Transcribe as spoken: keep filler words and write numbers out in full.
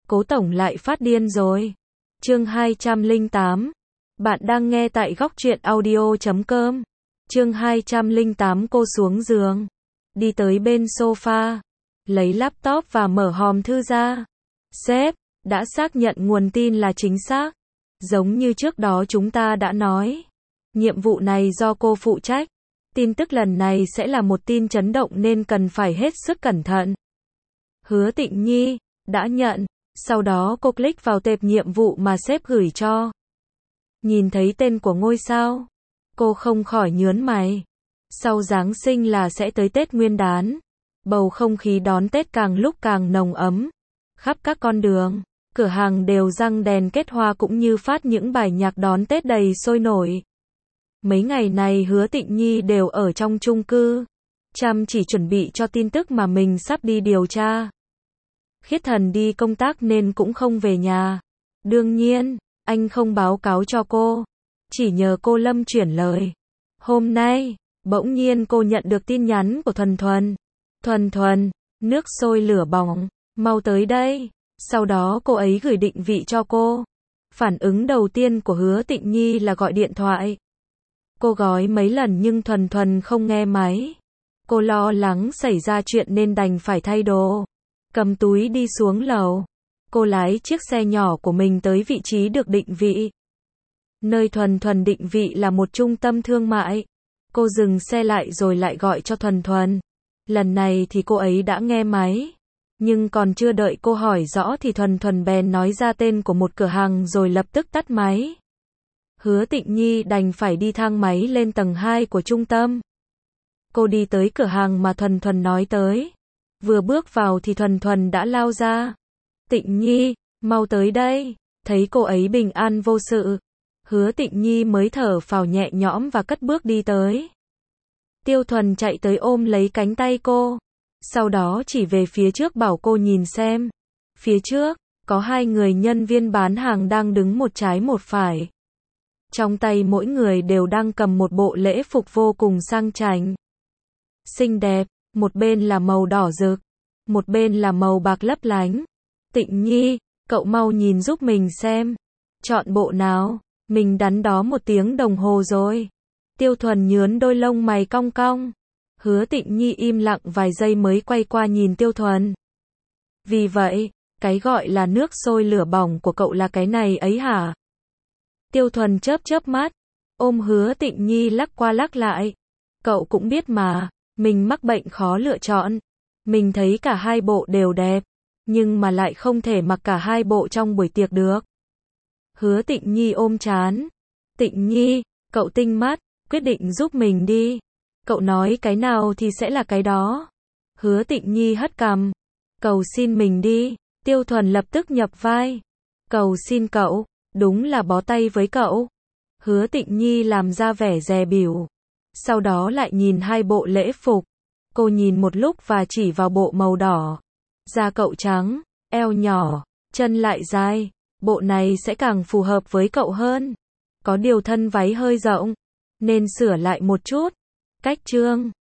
Cố tổng lại phát điên rồi. Chương hai trăm lẻ tám. Bạn đang nghe tại góc truyện audio chấm com. Chương hai trăm lẻ tám. Cô xuống giường, đi tới bên sofa, lấy laptop và mở hòm thư ra. Sếp, đã xác nhận nguồn tin là chính xác. Giống như trước đó chúng ta đã nói, nhiệm vụ này do cô phụ trách. Tin tức lần này sẽ là một tin chấn động nên cần phải hết sức cẩn thận. Hứa Tịnh Nhi, đã nhận. Sau đó cô click vào tệp nhiệm vụ mà sếp gửi cho. Nhìn thấy tên của ngôi sao, cô không khỏi nhướng mày. Sau Giáng sinh là sẽ tới Tết Nguyên đán. Bầu không khí đón Tết càng lúc càng nồng ấm. Khắp các con đường, cửa hàng đều răng đèn kết hoa cũng như phát những bài nhạc đón Tết đầy sôi nổi. Mấy ngày này Hứa Tịnh Nhi đều ở trong chung cư, chăm chỉ chuẩn bị cho tin tức mà mình sắp đi điều tra. Khiết Thần đi công tác nên cũng không về nhà. Đương nhiên, anh không báo cáo cho cô, chỉ nhờ cô Lâm chuyển lời. Hôm nay, bỗng nhiên cô nhận được tin nhắn của Thuần Thuần. Thuần Thuần, nước sôi lửa bỏng, mau tới đây. Sau đó cô ấy gửi định vị cho cô. Phản ứng đầu tiên của Hứa Tịnh Nhi là gọi điện thoại. Cô gói mấy lần nhưng Thuần Thuần không nghe máy. Cô lo lắng xảy ra chuyện nên đành phải thay đồ, cầm túi đi xuống lầu. Cô lái chiếc xe nhỏ của mình tới vị trí được định vị. Nơi Thuần Thuần định vị là một trung tâm thương mại. Cô dừng xe lại rồi lại gọi cho Thuần Thuần. Lần này thì cô ấy đã nghe máy. Nhưng còn chưa đợi cô hỏi rõ thì Thuần Thuần bèn nói ra tên của một cửa hàng rồi lập tức tắt máy. Hứa Tịnh Nhi đành phải đi thang máy lên tầng hai của trung tâm. Cô đi tới cửa hàng mà Thuần Thuần nói tới. Vừa bước vào thì Thuần Thuần đã lao ra. Tịnh Nhi, mau tới đây. Thấy cô ấy bình an vô sự, Hứa Tịnh Nhi mới thở phào nhẹ nhõm và cất bước đi tới. Tiêu Thuần chạy tới ôm lấy cánh tay cô. Sau đó chỉ về phía trước bảo cô nhìn xem. Phía trước, có hai người nhân viên bán hàng đang đứng một trái một phải. Trong tay mỗi người đều đang cầm một bộ lễ phục vô cùng sang chảnh, xinh đẹp. Một bên là màu đỏ rực, một bên là màu bạc lấp lánh. Tịnh Nhi, cậu mau nhìn giúp mình xem. Chọn bộ nào? Mình đắn đo một tiếng đồng hồ rồi. Tiêu Thuần nhướng đôi lông mày cong cong. Hứa Tịnh Nhi im lặng vài giây mới quay qua nhìn Tiêu Thuần. Vì vậy, cái gọi là nước sôi lửa bỏng của cậu là cái này ấy hả? Tiêu Thuần chớp chớp mắt, ôm Hứa Tịnh Nhi lắc qua lắc lại. Cậu cũng biết mà, mình mắc bệnh khó lựa chọn. Mình thấy cả hai bộ đều đẹp, nhưng mà lại không thể mặc cả hai bộ trong buổi tiệc được. Hứa Tịnh Nhi ôm trán. Tịnh Nhi, cậu tinh mắt, quyết định giúp mình đi. Cậu nói cái nào thì sẽ là cái đó. Hứa Tịnh Nhi hất cằm. Cầu xin mình đi. Tiêu Thuần lập tức nhập vai. Cầu xin cậu, đúng là bó tay với cậu. Hứa Tịnh Nhi làm ra vẻ dè bỉu. Sau đó lại nhìn hai bộ lễ phục. Cô nhìn một lúc và chỉ vào bộ màu đỏ. Da cậu trắng, eo nhỏ, chân lại dài. Bộ này sẽ càng phù hợp với cậu hơn. Có điều thân váy hơi rộng, nên sửa lại một chút. Cách trương,